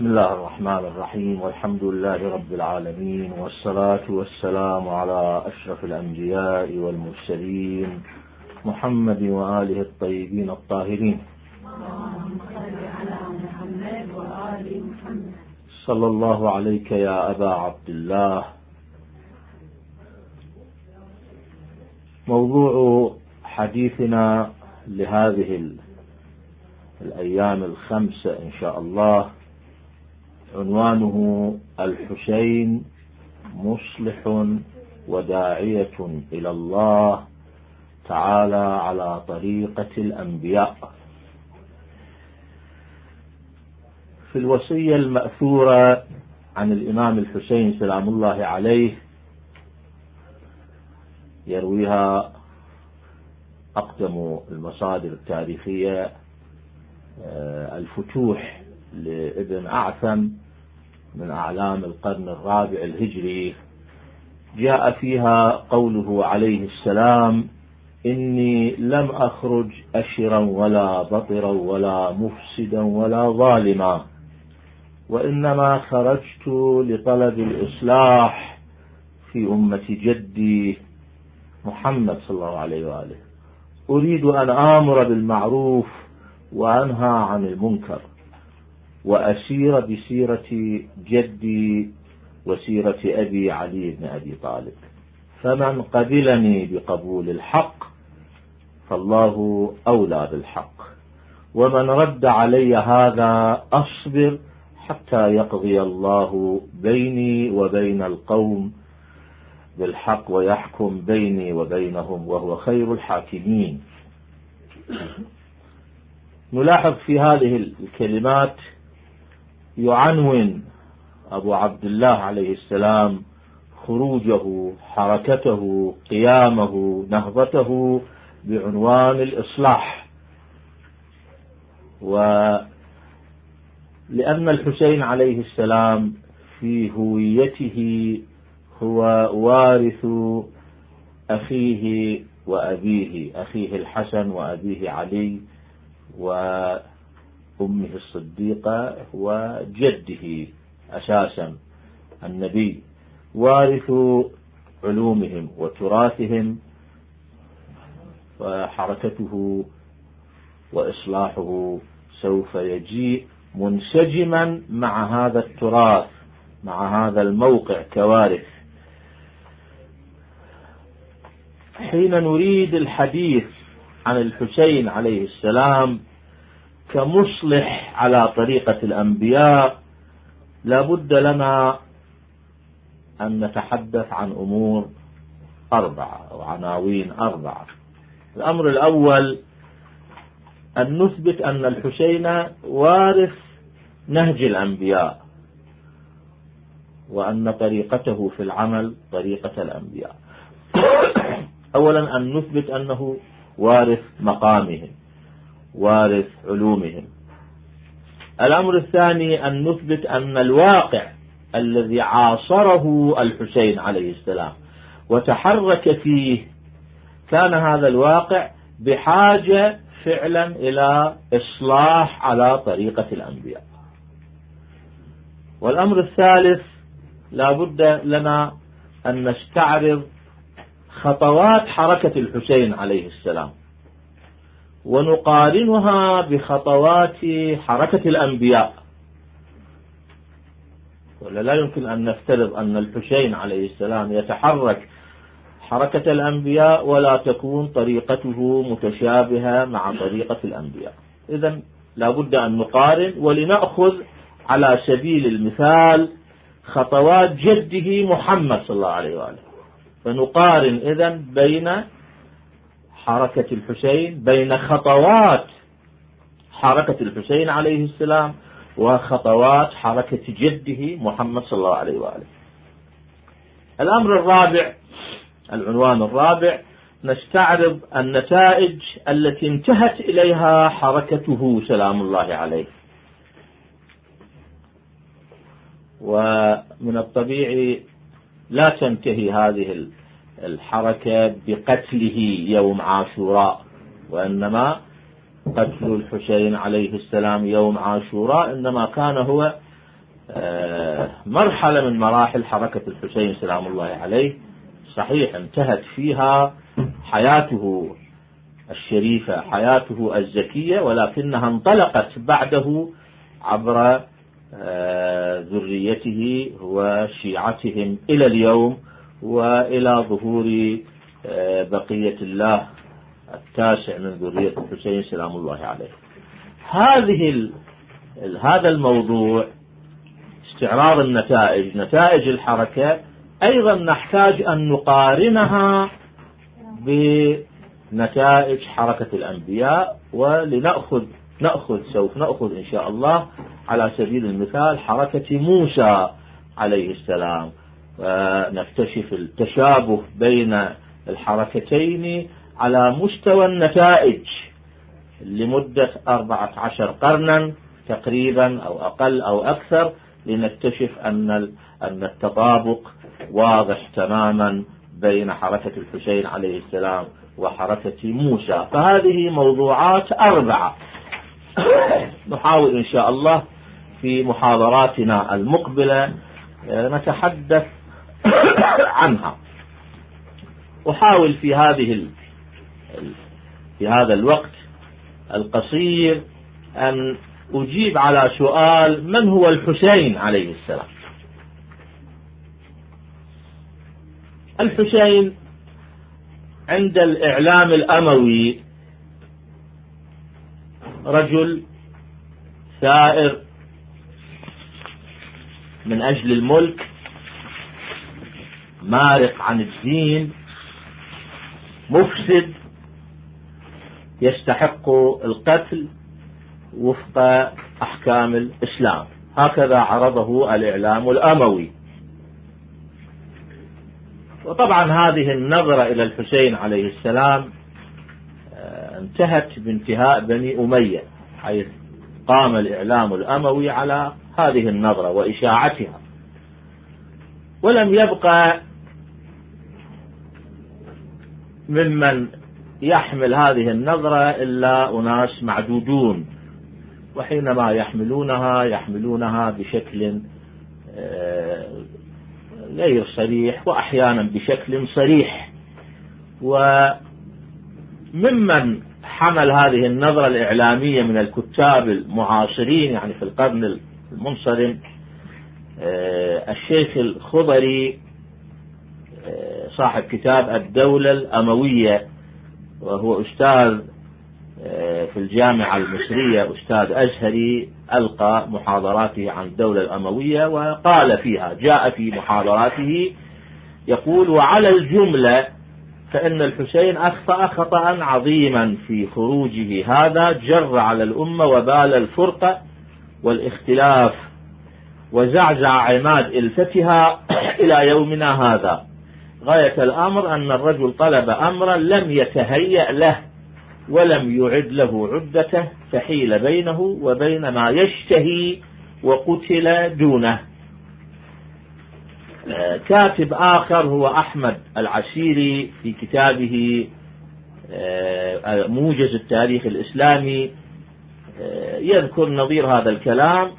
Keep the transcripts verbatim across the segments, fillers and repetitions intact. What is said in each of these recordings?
بسم الله الرحمن الرحيم، والحمد لله رب العالمين، والصلاة والسلام على أشرف الأنبياء والمرسلين محمد وآله الطيبين الطاهرين. صلى الله عليك يا أبا عبد الله. موضوع حديثنا لهذه الأيام الخمسة إن شاء الله عنوانه الحسين مصلح وداعية إلى الله تعالى على طريقة الأنبياء. في الوصية المأثورة عن الإمام الحسين سلام الله عليه يرويها أقدم المصادر التاريخية الفتوح لابن أعثم من أعلام القرن الرابع الهجري، جاء فيها قوله عليه السلام: إني لم أخرج أشرا ولا بطرا ولا مفسدا ولا ظالما، وإنما خرجت لطلب الإصلاح في أمة جدي محمد صلى الله عليه وآله، أريد أن آمر بالمعروف وأنهى عن المنكر، وأسير بسيرة جدي وسيرة أبي علي بن أبي طالب، فمن قبلني بقبول الحق فالله أولى بالحق، ومن رد علي هذا أصبر حتى يقضي الله بيني وبين القوم بالحق ويحكم بيني وبينهم وهو خير الحاكمين. نلاحظ في هذه الكلمات يعنون أبو عبد الله عليه السلام خروجه، حركته، قيامه، نهضته بعنوان الإصلاح، ولأن الحسين عليه السلام في هويته هو وارث أخيه وأبيه، أخيه الحسن وأبيه علي وأمه الصديقة وجده أساسا النبي، وارث علومهم وتراثهم، فحركته وإصلاحه سوف يجيء منسجما مع هذا التراث، مع هذا الموقع كوارث. حين نريد الحديث عن الحسين عليه السلام كمصلح على طريقة الأنبياء لا بد لنا أن نتحدث عن أمور أربعة أو عناوين أربعة. الأمر الأول أن نثبت أن الحسين وارث نهج الأنبياء، وأن طريقته في العمل طريقة الأنبياء. أولا أن نثبت أنه وارث مقامهم، وارث علومهم. الأمر الثاني أن نثبت أن الواقع الذي عاصره الحسين عليه السلام وتحرك فيه كان هذا الواقع بحاجة فعلا إلى إصلاح على طريقة الأنبياء. والأمر الثالث لا بد لنا أن نستعرض خطوات حركة الحسين عليه السلام ونقارنها بخطوات حركة الأنبياء، ولا لا يمكن أن نفترض أن الحسين عليه السلام يتحرك حركة الأنبياء ولا تكون طريقته متشابهة مع طريقة الأنبياء. إذن لا بد أن نقارن، ولنأخذ على سبيل المثال خطوات جده محمد صلى الله عليه وآله، فنقارن إذن بين حركة الحسين، بين خطوات حركة الحسين عليه السلام وخطوات حركة جده محمد صلى الله عليه وآله. الأمر الرابع، العنوان الرابع، نستعرض النتائج التي انتهت إليها حركته سلام الله عليه. ومن الطبيعي لا تنتهي هذه الحركة بقتله يوم عاشوراء، وإنما قتل الحسين عليه السلام يوم عاشوراء إنما كان هو مرحلة من مراحل حركة الحسين سلام الله عليه، صحيح انتهت فيها حياته الشريفة، حياته الزكية، ولكنها انطلقت بعده عبر ذريته وشيعتهم إلى اليوم، وإلى ظهور بقية الله التاسع من ذرية الحسين سلام الله عليه. هذه هذا الموضوع استعراض النتائج، نتائج الحركة، أيضا نحتاج أن نقارنها بنتائج حركة الأنبياء، ولنأخذ نأخذ سوف نأخذ إن شاء الله على سبيل المثال حركة موسى عليه السلام، ونكتشف التشابه بين الحركتين على مستوى النتائج لمدة أربعة عشر قرنا تقريبا أو أقل أو أكثر، لنكتشف أن أن التطابق واضح تماما بين حركة الحسين عليه السلام وحركة موسى. فهذه موضوعات أربعة نحاول إن شاء الله في محاضراتنا المقبلة نتحدث عنها. أحاول في هذه في هذا الوقت القصير أن أجيب على سؤال: من هو الحسين عليه السلام؟ الحسين عند الإعلام الأموي رجل ثائر من أجل الملك، مارق عن الدين، مفسد، يستحق القتل وفق أحكام الإسلام. هكذا عرضه الإعلام الأموي. وطبعا هذه النظرة إلى الحسين عليه السلام انتهت بانتهاء بني أمية، حيث قام الإعلام الأموي على هذه النظرة وإشاعتها، ولم يبقى ممن يحمل هذه النظرة إلا أناس معدودون، وحينما يحملونها يحملونها بشكل غير صريح وأحيانا بشكل صريح. وممن حمل هذه النظرة الإعلامية من الكتاب المعاصرين يعني في القرن المنصرم الشيخ الخضري صاحب كتاب الدولة الأموية، وهو أستاذ في الجامعة المصرية، أستاذ أزهري، ألقى محاضراته عن الدولة الأموية وقال فيها، جاء في محاضراته يقول: وعلى الجملة فإن الحسين أخطأ خطأ عظيما في خروجه، هذا جر على الأمة وبال الفرقة والاختلاف وزعزع عماد إلفتها إلى يومنا هذا. غاية الأمر أن الرجل طلب أمرا لم يتهيأ له ولم يعد له عدته، فحيل بينه وبين ما يشتهي وقتل دونه. كاتب آخر هو أحمد العسيري في كتابه موجز التاريخ الإسلامي يذكر نظير هذا الكلام،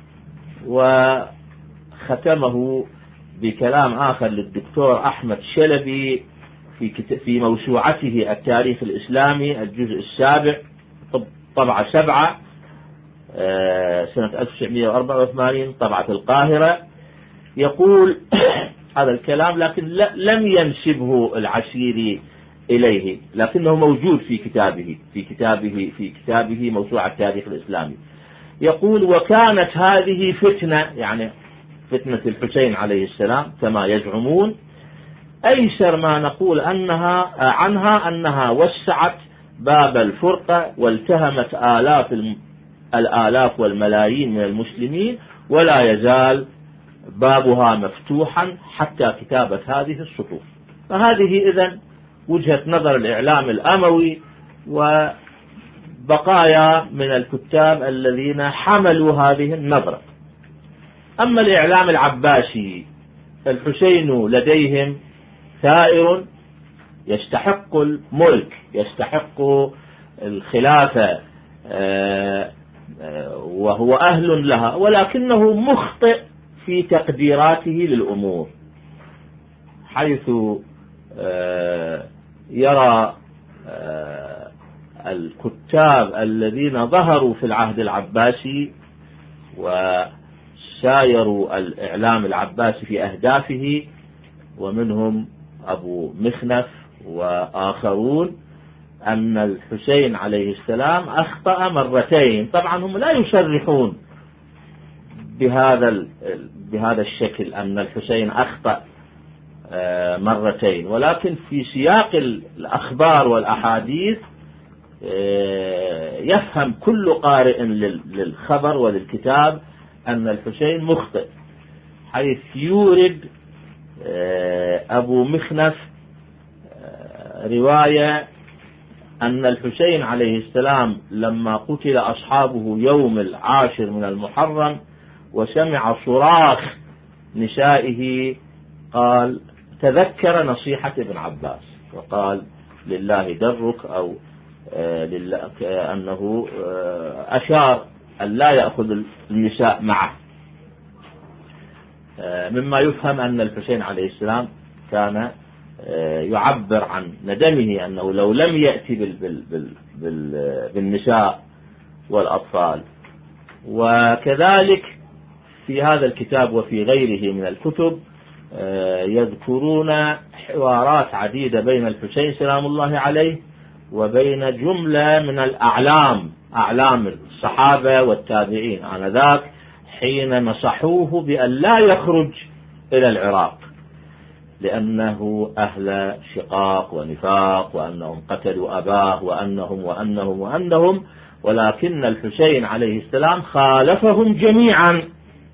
وختمه بكلام آخر للدكتور أحمد شلبي في في موسوعته التاريخ الإسلامي الجزء السابع طبعة سبعة سنة ألف وتسعمئة وأربعة وثمانين طبعة القاهرة. يقول هذا الكلام لكن لم ينسبه العسيري إليه، لكنه موجود في كتابه في كتابه في كتابه موسوعة التاريخ الإسلامي. يقول: وكانت هذه فتنة، يعني فتنة الحسين عليه السلام كما يزعمون، أيسر ما نقول أنها عنها أنها وسعت باب الفرقة والتهمت آلاف الآلاف والملايين من المسلمين، ولا يزال بابها مفتوحا حتى كتابة هذه الصحف. فهذه إذن وجهة نظر الإعلام الأموي وبقايا من الكتاب الذين حملوا هذه النظرة. أما الإعلام العباسي، الحسين لديهم ثائر يستحق الملك، يستحق الخلافة، وهو أهل لها، ولكنه مخطئ في تقديراته للأمور، حيث يرى الكتاب الذين ظهروا في العهد العباسي وسايروا الإعلام العباسي في أهدافه، ومنهم أبو مخنف وآخرون، أن الحسين عليه السلام أخطأ مرتين. طبعا هم لا يشرحون بهذا بهذا الشكل أن الحسين أخطأ مرتين، ولكن في سياق الأخبار والأحاديث يفهم كل قارئ للخبر وللكتاب أن الحسين مخطئ، حيث يورد أبو مخنف رواية أن الحسين عليه السلام لما قتل أصحابه يوم العاشر من المحرم وسمع صراخ نسائه قال تذكر نصيحة ابن عباس وقال لله درك، أو أنه أشار أن لا يأخذ النساء معه، مما يفهم أن الحسين عليه السلام كان يعبر عن ندمه أنه لو لم يأتي بالنساء والأطفال. وكذلك في هذا الكتاب وفي غيره من الكتب يذكرون حوارات عديدة بين الحسين سلام الله عليه وبين جملة من الأعلام، أعلام الصحابة والتابعين آنذاك، حين نصحوه بأن لا يخرج إلى العراق لأنه أهل شقاق ونفاق، وأنهم قتلوا أباه، وأنهم وأنهم وأنهم ولكن الحسين عليه السلام خالفهم جميعا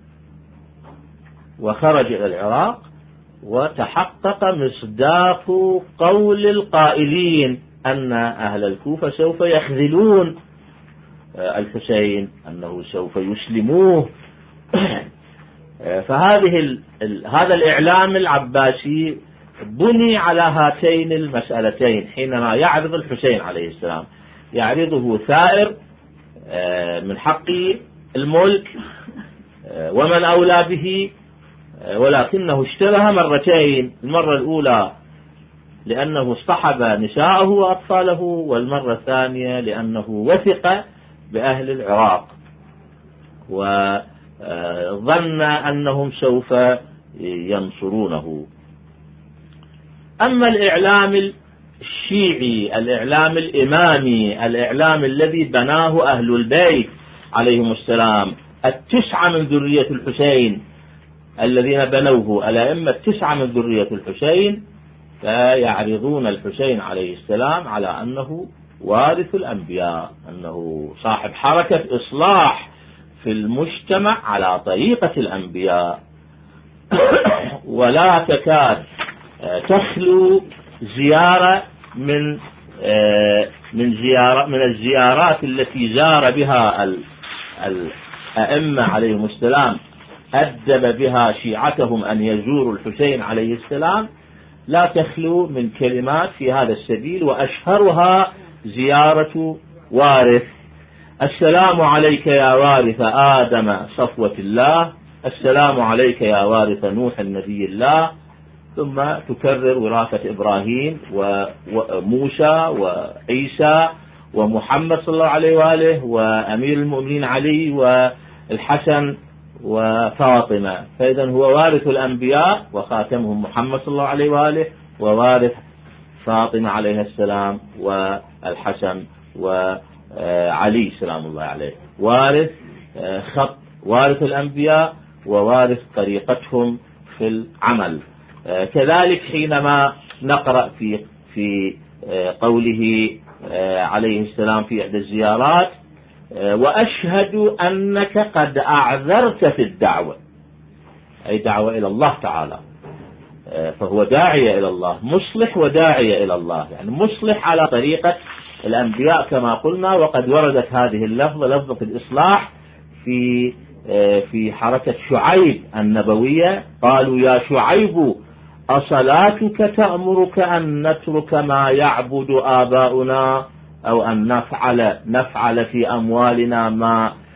وخرج إلى العراق، وتحقق مصداق قول القائلين أن أهل الكوفة سوف يخذلون الحسين، أنه سوف يسلموه. فهذه ال... ال... هذا الإعلام العباسي بني على هاتين المسألتين. حينما يعرض الحسين عليه السلام يعرضه ثائر من حق الملك ومن أولى به، ولكنه اشتبه مرتين، المرة الأولى لأنه اصطحب نساءه وأطفاله، والمرة الثانية لأنه وثق بأهل العراق وظن أنهم سوف ينصرونه. أما الإعلام الشيعي، الإعلام الإمامي، الإعلام الذي بناه أهل البيت عليهم السلام، التسعة من ذرية الحسين الذين بنوه، الأئمة التسعة من ذرية الحسين، فيعرضون الحسين عليه السلام على أنه وارث الأنبياء، أنه صاحب حركة إصلاح في المجتمع على طريقة الأنبياء. ولا تكاد تخلو زيارة من من زيارة من الزيارات التي زار بها الأئمة عليهم السلام، أدب بها شيعتهم أن يزوروا الحسين عليه السلام، لا تخلو من كلمات في هذا السبيل، وأشهرها زيارة وارث: السلام عليك يا وارث آدم صفوة الله، السلام عليك يا وارث نوح النبي الله، ثم تكرر وراثة إبراهيم وموسى وعيسى ومحمد صلى الله عليه وآله وأمير المؤمنين علي والحسن وفاطمة. فإذا هو وارث الأنبياء وخاتمهم محمد صلى الله عليه وآله، ووارث فاطمة عليه السلام والحسن وعلي سلام الله عليه، وارث خط وارث الأنبياء ووارث طريقتهم في العمل. كذلك حينما نقرأ في في قوله عليه السلام في إحدى الزيارات: وأشهد أنك قد أعذرت في الدعوة، أي دعوة إلى الله تعالى، فهو داعية إلى الله، مصلح وداعية إلى الله، يعني مصلح على طريقة الأنبياء كما قلنا. وقد وردت هذه اللفظة لفظة الإصلاح في في حركة شعيب النبوية، قالوا يا شعيب أصلاتك تأمرك أن نترك ما يعبد آباؤنا، أو أن نفعل نفعل في أموالنا ما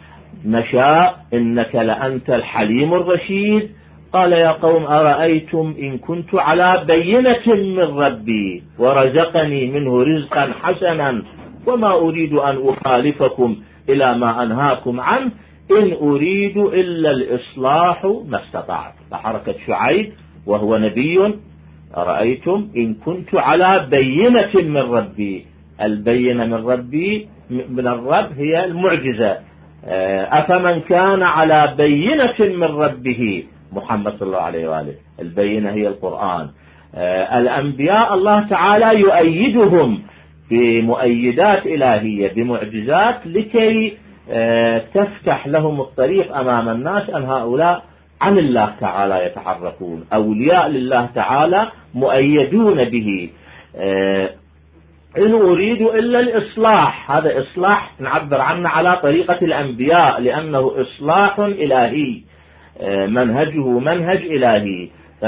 نشاء إنك لأنت الحليم الرشيد. قال يا قوم أرأيتم إن كنت على بينة من ربي ورزقني منه رزقا حسنا وما أريد أن أخالفكم إلى ما أنهاكم عنه إن أريد إلا الإصلاح ما استطعت. فحركة شعيب وهو نبي: أرأيتم إن كنت على بينة من ربي. البينة من ربي من الرب هي المعجزة. أفمن كان على بينة من ربه محمد صلى الله عليه وآله. البينة هي القرآن. الأنبياء الله تعالى يؤيدهم بمؤيدات إلهية بمعجزات لكي تفتح لهم الطريق أمام الناس أن هؤلاء عن الله تعالى يتحركون، أولياء لله تعالى مؤيدون به. إن أريد إلا الإصلاح، هذا إصلاح نعبر عنه على طريقة الأنبياء لأنه إصلاح إلهي، منهجه منهج إلهي.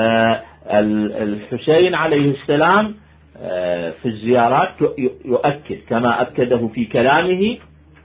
الحسين عليه السلام في الزيارات يؤكد كما أكده في كلامه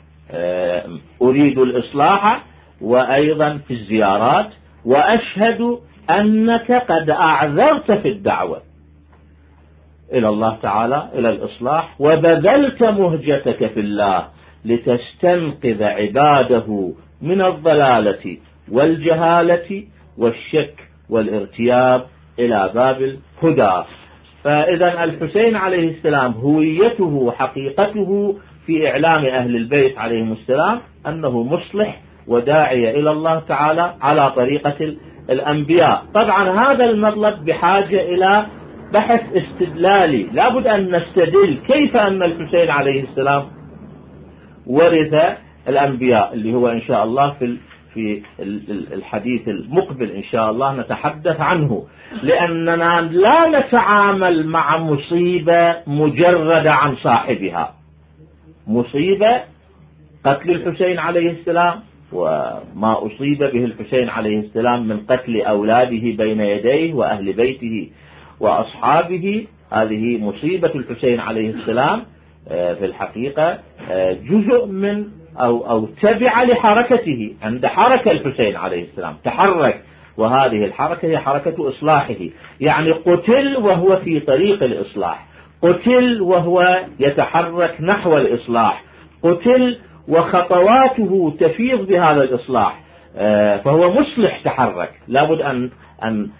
أريد الإصلاح، وأيضا في الزيارات وأشهد أنك قد أعذرت في الدعوة إلى الله تعالى إلى الإصلاح وبذلت مهجتك في الله لتستنقذ عباده من الضلالة والجهالة والشك والارتياب إلى باب الهدى. فإذا الحسين عليه السلام هويته حقيقته في إعلام أهل البيت عليهم السلام أنه مصلح وداعية إلى الله تعالى على طريقة الأنبياء. طبعا هذا المطلب بحاجة إلى بحث استدلالي، لابد أن نستدل كيف أن الحسين عليه السلام ورث الأنبياء، اللي هو إن شاء الله في في الحديث المقبل إن شاء الله نتحدث عنه، لأننا لا نتعامل مع مصيبة مجردة عن صاحبها. مصيبة قتل الحسين عليه السلام وما أصيب به الحسين عليه السلام من قتل أولاده بين يديه وأهل بيته وأصحابه، هذه مصيبة الحسين عليه السلام في الحقيقة جزء من أو, أو تبع لحركته. عند حركة الحسين عليه السلام تحرك، وهذه الحركة هي حركة إصلاحه، يعني قتل وهو في طريق الإصلاح، قتل وهو يتحرك نحو الإصلاح، قتل وخطواته تفيض بهذا الإصلاح، فهو مصلح تحرك. لابد أن أن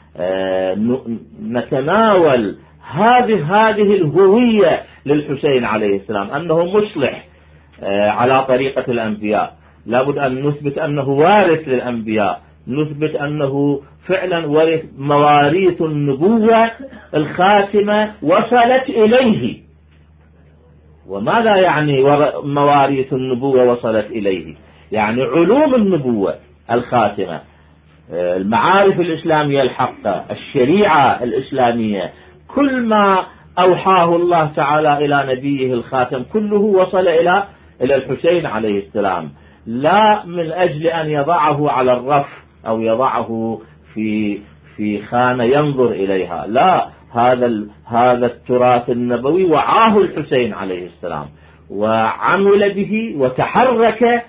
نتناول هذه هذه الهوية للحسين عليه السلام أنه مصلح على طريقة الأنبياء. لابد أن نثبت أنه وارث للأنبياء، نثبت أنه فعلا ورث مواريث النبوة الخاتمة وصلت إليه. وماذا يعني مواريث النبوة وصلت إليه؟ يعني علوم النبوة الخاتمة، المعارف الإسلامية الحقة، الشريعة الإسلامية، كل ما أوحاه الله تعالى إلى نبيه الخاتم كله وصل إلى إلى الحسين عليه السلام، لا من أجل أن يضعه على الرف أو يضعه في في خانة ينظر إليها، لا، هذا هذا التراث النبوي وعاه الحسين عليه السلام وعمل به وتحرك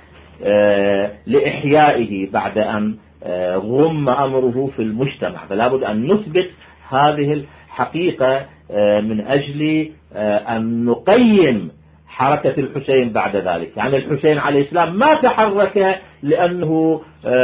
لإحيائه بعد أن غم أمره في المجتمع. فلا بد أن نثبت هذه الحقيقة من أجل أن نقيم حركة الحسين بعد ذلك. يعني الحسين عليه السلام ما تحرك لأنه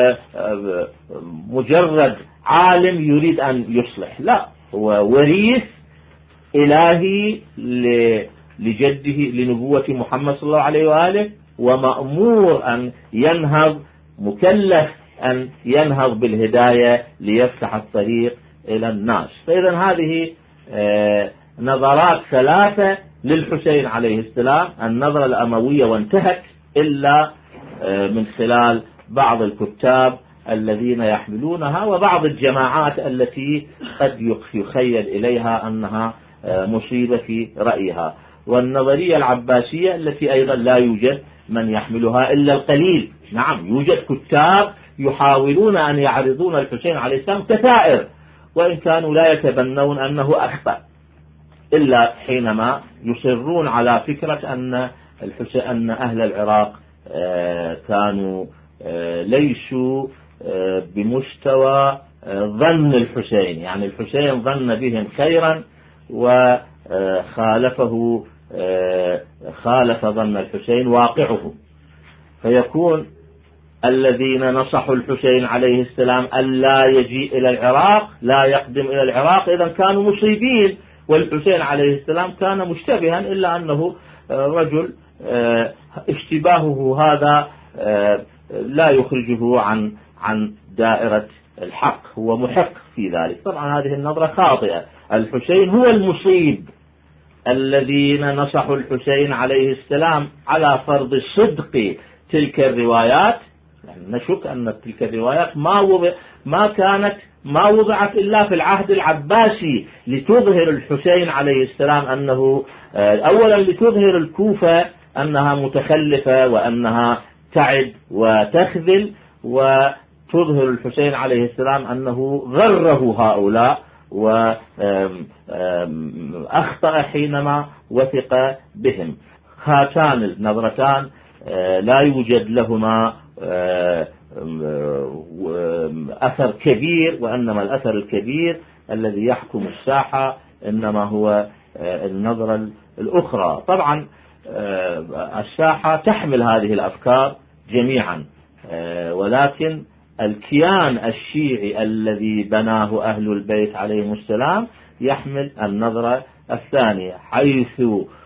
مجرد عالم يريد أن يصلح، لا، هو وريث إلهي لجده لنبوة محمد صلى الله عليه وآله، ومأمور أن ينهض، مكلف أن ينهض بالهداية ليفتح الطريق إلى الناس. فإذا هذه نظرات ثلاثة للحسين عليه السلام، النظرة الأموية وانتهت إلا من خلال بعض الكتاب الذين يحملونها وبعض الجماعات التي قد يخيل إليها أنها مصيبة في رأيها، والنظرية العباسية التي أيضا لا يوجد من يحملها إلا القليل. نعم، يوجد كتاب يحاولون أن يعرضون الحسين عليه السلام كثائر، وإن كانوا لا يتبنون أنه أخطأ إلا حينما يصرون على فكرة أن الحسين أن أهل العراق كانوا ليسوا بمستوى ظن الحسين، يعني الحسين ظن بهم خيرا وخالفه خالف ظن الحسين واقعه، فيكون الذين نصحوا الحسين عليه السلام ألا يجيء إلى العراق، لا يقدم إلى العراق، إذا كانوا مصيبين، والحسين عليه السلام كان مشتبها، إلا أنه رجل اشتباهه هذا لا يخرجه عن عن دائرة الحق، هو محق في ذلك. طبعا هذه النظرة خاطئة، الحسين هو المصيب. الذين نصحوا الحسين عليه السلام على فرض صدق تلك الروايات، يعني نشك أن تلك الروايات ما وضع ما كانت ما وضعت إلا في العهد العباسي لتظهر الحسين عليه السلام أنه أولا لتظهر الكوفة أنها متخلفة وأنها تعد وتخذل، وتظهر الحسين عليه السلام أنه غره هؤلاء وأخطأ حينما وثق بهم. هاتان النظرتان لا يوجد لهما أثر كبير، وإنما الأثر الكبير الذي يحكم الساحة إنما هو النظرة الأخرى. طبعا الساحة تحمل هذه الأفكار جميعا، ولكن الكيان الشيعي الذي بناه أهل البيت عليهم السلام يحمل النظرة الثانية، حيث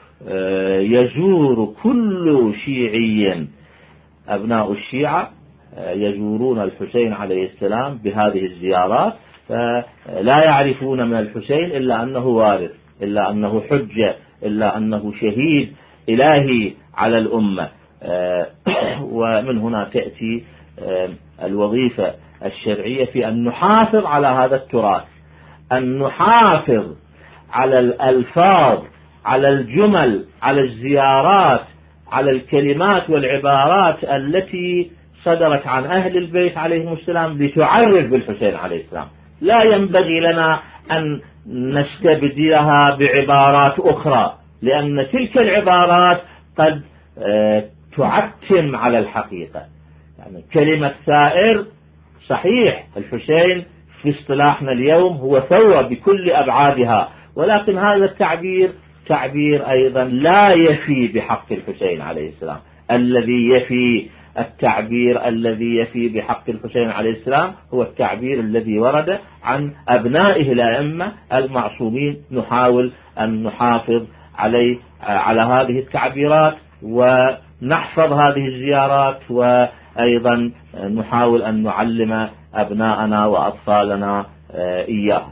يزور كل شيعي، أبناء الشيعة يزورون الحسين عليه السلام بهذه الزيارات، فلا يعرفون من الحسين إلا أنه وارث، إلا أنه حجة، إلا أنه شهيد إلهي على الأمة. ومن هنا تأتي الوظيفة الشرعية في أن نحافظ على هذا التراث، أن نحافظ على الألفاظ، على الجمل، على الزيارات، على الكلمات والعبارات التي صدرت عن أهل البيت عليهم السلام لتعرف بالحسين عليه السلام. لا ينبغي لنا أن نستبدلها بعبارات أخرى، لأن تلك العبارات قد تعتم على الحقيقة. يعني كلمة ثائر صحيح، الحسين في اصطلاحنا اليوم هو ثورة بكل أبعادها، ولكن هذا التعبير تعبير أيضا لا يفي بحق الحسين عليه السلام. الذي يفي التعبير الذي يفي بحق الحسين عليه السلام هو التعبير الذي ورد عن أبنائه الأئمة المعصومين. نحاول أن نحافظ عليه على هذه التعبيرات ونحفظ هذه الزيارات، وأيضا نحاول أن نعلم أبناءنا وأطفالنا إياه.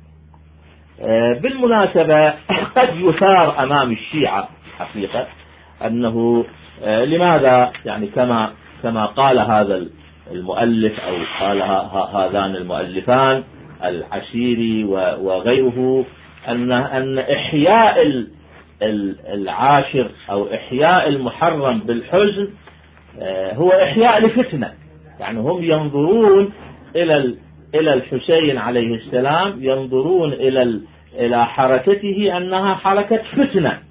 بالمناسبة قد يثار أمام الشيعة حقيقة أنه لماذا يعني كما كما قال هذا المؤلف أو قال هذان المؤلفان العشيري وغيره أن أن إحياء العاشر أو إحياء المحرم بالحزن هو إحياء لفتنة. يعني هم ينظرون إلى إلى الحسين عليه السلام، ينظرون إلى إلى حركته أنها حركة فتنة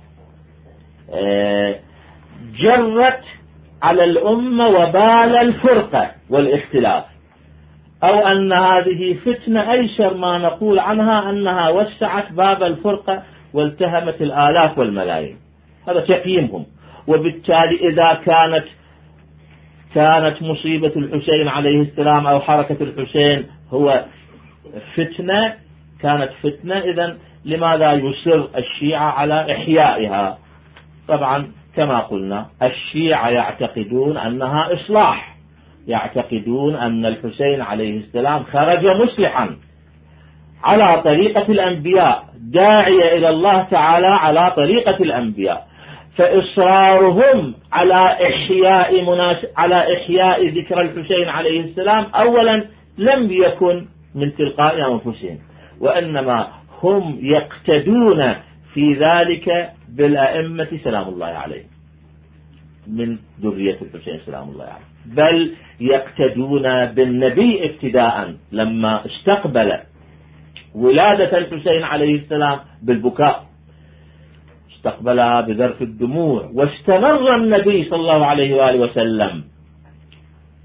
جرت على الأمة وبال الفرقة والاختلاف، أو أن هذه فتنة أيسر ما نقول عنها أنها وسعت باب الفرقة والتهمت الآلاف والملايين. هذا تقييمهم. وبالتالي إذا كانت كانت مصيبة الحسين عليه السلام أو حركة الحسين هو فتنة، كانت فتنة، إذن لماذا يصر الشيعة على إحيائها؟ طبعا كما قلنا الشيعة يعتقدون أنها إصلاح، يعتقدون أن الحسين عليه السلام خرج مصلحا على طريقة الأنبياء، داعية إلى الله تعالى على طريقة الأنبياء. فإصرارهم على إحياء مناس... على إحياء ذكر الحسين عليه السلام أولا لم يكن من تلقاء أنفسهم، وإنما هم يقتدون في ذلك بالأئمة سلام الله عليه من ذرية الحسين سلام الله عليه، بل يقتدون بالنبي ابتداء لما استقبل ولادة الحسين عليه السلام بالبكاء، استقبلها بذرف الدموع، واستمر النبي صلى الله عليه وآله وسلم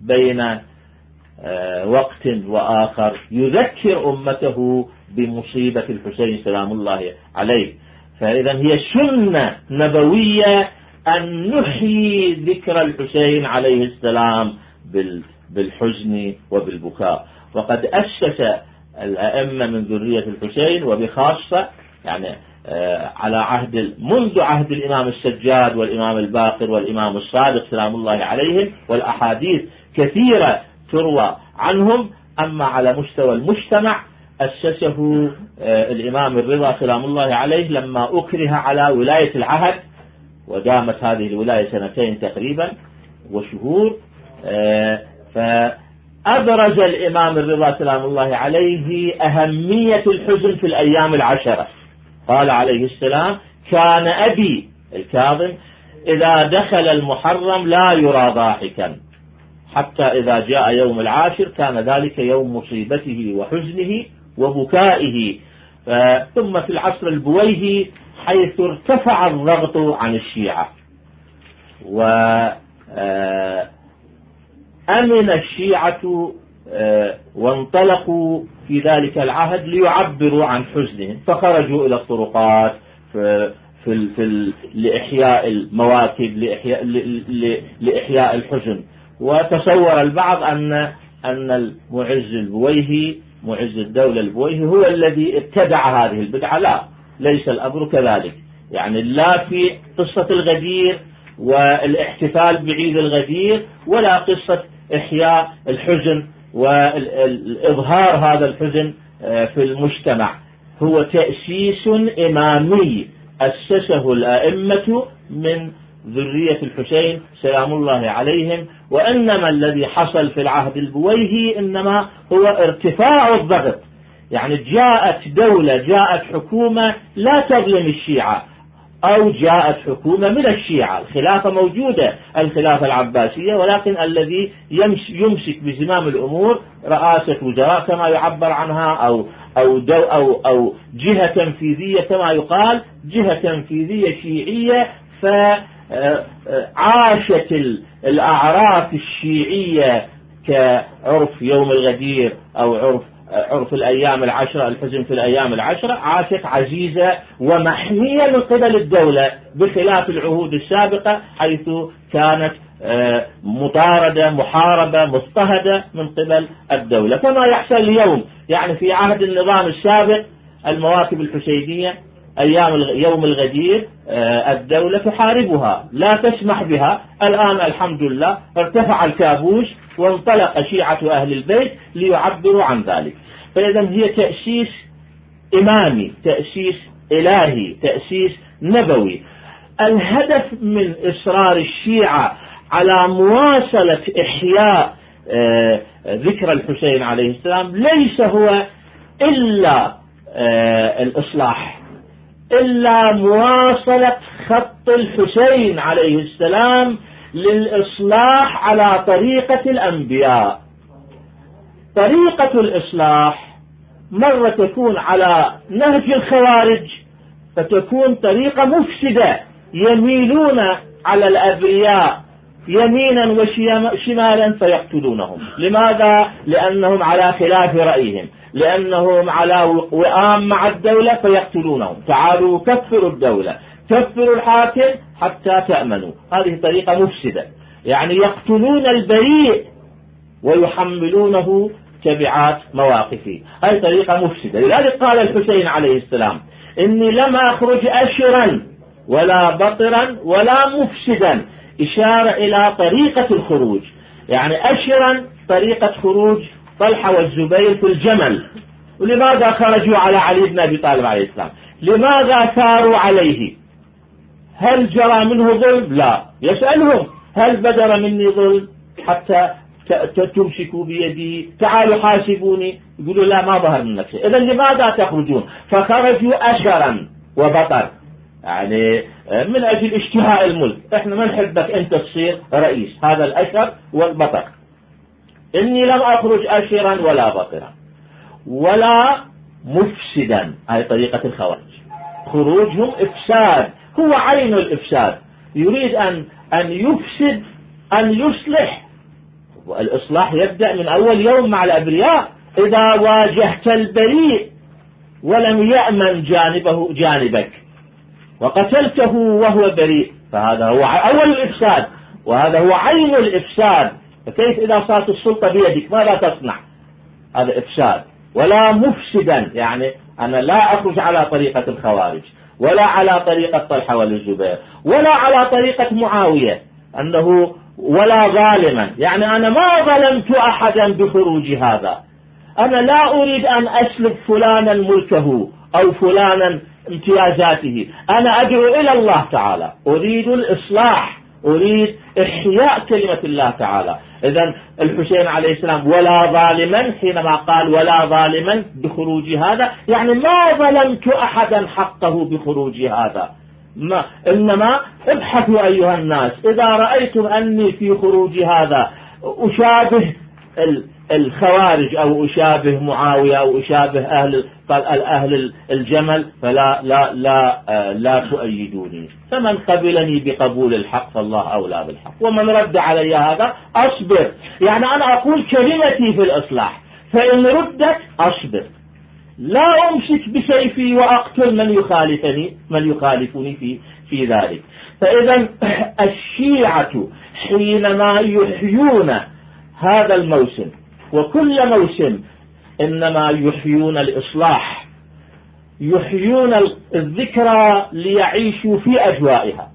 بين وقت وآخر يذكر أمته بمصيبة الحسين سلام الله عليه. فإذا هي سنة نبوية أن نحيي ذكر الحسين عليه السلام بالحزن وبالبكاء. وقد أسس الأئمة من ذرية الحسين وبخاصة يعني على عهد منذ عهد الإمام السجاد والإمام الباقر والإمام الصادق سلام الله عليهم، والأحاديث كثيرة تروى عنهم. أما على مستوى المجتمع أسسه الإمام الرضا سلام الله عليه لما أكره على ولاية العهد، ودامت هذه الولاية سنتين تقريبا وشهور. فأبرز الإمام الرضا سلام الله عليه أهمية الحزن في الأيام العشرة. قال عليه السلام: كان أبي الكاظم إذا دخل المحرم لا يرى ضاحكا، حتى إذا جاء يوم العاشر كان ذلك يوم مصيبته وحزنه وبكائه. ثم في العصر البويهي حيث ارتفع الضغط عن الشيعة وأمن الشيعة وانطلقوا في ذلك العهد ليعبروا عن حزنهم، فخرجوا إلى الطرقات في في في لإحياء المواكب، لإحياء لإحياء الحزن. وتصور البعض أن أن المعز البويهي معز الدولة البويهي هو الذي ابتدع هذه البدعة. لا، ليس الأمر كذلك. يعني لا في قصة الغدير والاحتفال بعيد الغدير ولا قصة إحياء الحزن والإظهار هذا الحزن في المجتمع. هو تأسيس إمامي أسسه الأئمة من ذرية الحسين سلام الله عليهم. وإنما الذي حصل في العهد البويهي إنما هو ارتفاع الضغط. يعني جاءت دولة، جاءت حكومة لا تظلم الشيعة، أو جاءت حكومة من الشيعة. الخلافة موجودة، الخلافة العباسية، ولكن الذي يمسك بزمام الأمور رئاسة وزراء كما يعبر عنها، أو أو دو أو أو جهة تنفيذية كما يقال، جهة تنفيذية شيعية. فعاشت الأعراف الشيعية كعرف يوم الغدير أو عرف عرف الأيام العشرة، الحزن في الأيام العشرة، عاشت عزيزة ومحمية من قبل الدولة، بخلاف العهود السابقة حيث كانت مطاردة، محاربة، مضطهدة من قبل الدولة، كما يحصل اليوم. يعني في عهد النظام السابق المواكب الحسينية أيام يوم الغدير الدولة تحاربها، لا تسمح بها. الآن الحمد لله ارتفع الكابوس وانطلق شيعة أهل البيت ليعبروا عن ذلك. فإذا هي تأسيس إمامي، تأسيس إلهي، تأسيس نبوي. الهدف من إصرار الشيعة على مواصلة إحياء ذكر الحسين عليه السلام ليس هو إلا الإصلاح، إلا مواصلة خط الحسين عليه السلام للإصلاح على طريقة الأنبياء. طريقة الإصلاح مرة تكون على نهج الخوارج، فتكون طريقة مفسدة، يميلون على الأبرياء يمينا وشمالا فيقتلونهم. لماذا؟ لأنهم على خلاف رأيهم، لأنهم على وئام مع الدولة فيقتلونهم. تعالوا كفروا الدولة، كفروا الحاكم حتى تأمنوا. هذه طريقة مفسدة، يعني يقتلون البريء ويحملونه تبعات مواقفه. هذه طريقة مفسدة. لذلك قال الحسين عليه السلام: إني لم أخرج أشرا ولا بطرا ولا مفسدا، إشارة إلى طريقة الخروج. يعني أشرا طريقة خروج طلحة والزبير في الجمل. ولماذا خرجوا على علي بن أبي طالب عليه السلام؟ لماذا ثاروا عليه؟ هل جرى منه ظلم؟ لا. يسألهم: هل بدر مني ظلم حتى تمسكوا بيدي؟ تعالوا حاسبوني. يقولوا: لا، ما ظهر منك شيء. إذن لماذا تخرجون؟ فخرجوا أشرا وبطر، يعني من أجل اشتهاء الملك. احنا ما نحبك انت تصير رئيس. هذا الأشر والبطر. إني لم أخرج أشرا ولا بطرا ولا مفسدا. هذه طريقة الخوارج، خروجهم إفساد، هو عين الإفساد. يريد أن أن يفسد، أن يصلح، والإصلاح يبدأ من أول يوم مع الأبرياء. إذا واجهت البريء ولم يأمن جانبه جانبك وقتلته وهو بريء فهذا هو أول الإفساد، وهذا هو عين الإفساد. فكيف إذا صارت السلطة بيدك ماذا تصنع؟ هذا إفساد. ولا مفسدا، يعني أنا لا أخرج على طريقة الخوارج ولا على طريقة طلحة والزبير ولا على طريقة معاوية أنه ولا ظالما، يعني أنا ما ظلمت أحدا بخروج هذا. أنا لا أريد أن أسلب فلانا ملكه أو فلانا امتيازاته، أنا أدعو إلى الله تعالى، أريد الإصلاح، أريد إحياء كلمة الله تعالى. إذن الحسين عليه السلام ولا ظالما، حينما قال ولا ظالما بخروج هذا يعني ما ظلمت أحدا حقه بخروج هذا، ما إنما ابحثوا أيها الناس إذا رأيتم أني في خروج هذا أشابه الخوارج أو أشابه معاوية أو أشابه أهل أهل الجمل فلا لا لا لا تؤيدوني. فمن قبلني بقبول الحق فالله أولى بالحق، ومن رد علي هذا أصبر. يعني أنا أقول كلمتي في الإصلاح، فإن ردت أصبر، لا أمسك بسيفي وأقتل من يخالفني من يخالفني في في ذلك. فإذا الشيعة حينما يحيون هذا الموسم وكل موسم إنما يحيون الإصلاح، يحيون الذكرى ليعيشوا في أجوائها،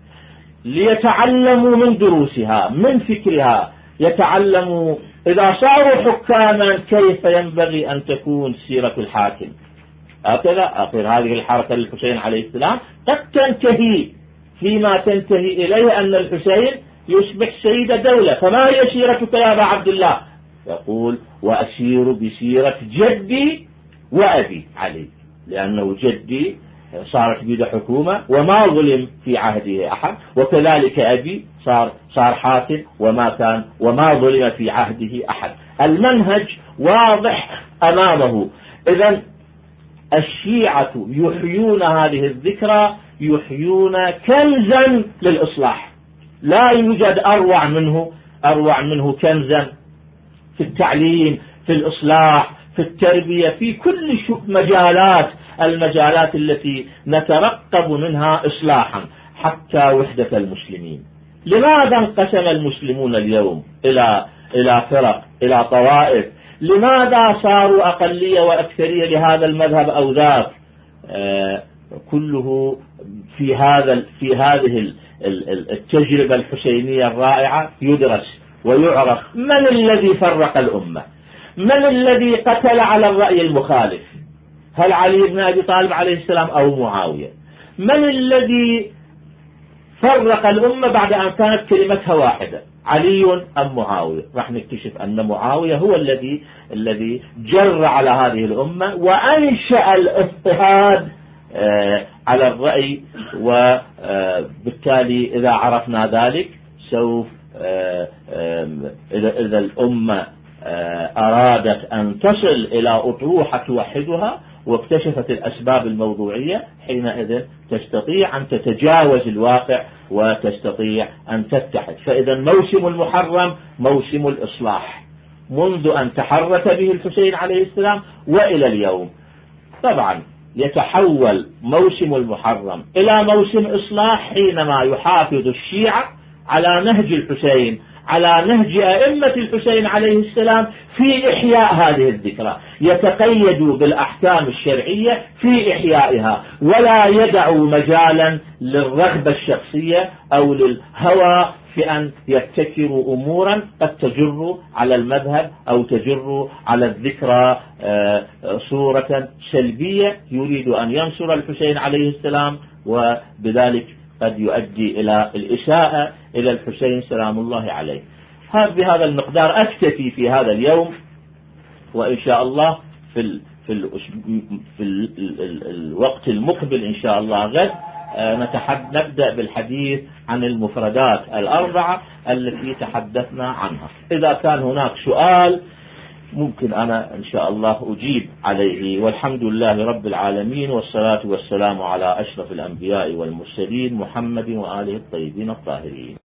ليتعلموا من دروسها من فكرها، يتعلموا إذا صاروا حكاما كيف ينبغي أن تكون سيرة الحاكم. هكذا آخر هذه الحركة للحسين عليه السلام قد تنتهي فيما تنتهي إليه أن الحسين يصبح سيد دولة. فما هي سيرتك يا أبا عبد الله؟ يقول وأسير بسيرة جدي وأبي علي، لأنه جدي صارت بيد حكومة وما ظلم في عهده أحد، وكذلك أبي صار صار حاكم وما كان وما ظلم في عهده أحد. المنهج واضح أمامه. إذن الشيعة يحيون هذه الذكرى، يحيون كنزا للإصلاح، لا يوجد أروع منه أروع منه كنزا في التعليم، في الإصلاح، في التربية، في كل مجالات المجالات التي نترقب منها إصلاحا حتى وحدة المسلمين. لماذا انقسم المسلمون اليوم إلى إلى فرق، إلى طوائف؟ لماذا صاروا أقلية وأكثرية لهذا المذهب أو ذاك؟ آه كله في هذا في هذه التجربة الحسينية الرائعة يدرس ويعرف من الذي فرق الأمة، من الذي قتل على الرأي المخالف، هل علي بن أبي طالب عليه السلام أو معاوية؟ من الذي فرق الأمة بعد أن كانت كلمتها واحدة، علي أم معاوية؟ راح نكتشف أن معاوية هو الذي الذي جر على هذه الأمة وأنشأ الاضطهاد على الرأي، وبالتالي إذا عرفنا ذلك سوف إذا إذا الأمة أرادت أن تصل إلى أطروحة توحدها واكتشفت الأسباب الموضوعية، حينئذ تستطيع أن تتجاوز الواقع وتستطيع أن تتحد. فإذا موسم المحرم موسم الإصلاح منذ أن تحرك به الحسين عليه السلام وإلى اليوم. طبعا يتحول موسم المحرم إلى موسم إصلاح حينما يحافظ الشيعة على نهج الحسين، على نهج أئمة الحسين عليه السلام في إحياء هذه الذكرى، يتقيدوا بالأحكام الشرعية في إحيائها، ولا يدعوا مجالا للرغبة الشخصية أو للهوى في أن يبتكروا أمورا قد تجر على المذهب أو تجر على الذكرى صورة سلبية يريد أن ينصر الحسين عليه السلام، وبذلك قد يؤدي إلى الإساءة إلى الحسين سلام الله عليه. بهذا المقدار أكتفي في هذا اليوم، وإن شاء الله في ال في ال في ال الوقت المقبل إن شاء الله غد نتحد نبدأ بالحديث عن المفردات الأربعة التي تحدثنا عنها. إذا كان هناك سؤال ممكن أنا إن شاء الله أجيب عليه. والحمد لله رب العالمين، والصلاة والسلام على أشرف الأنبياء والمرسلين محمد وآله الطيبين الطاهرين.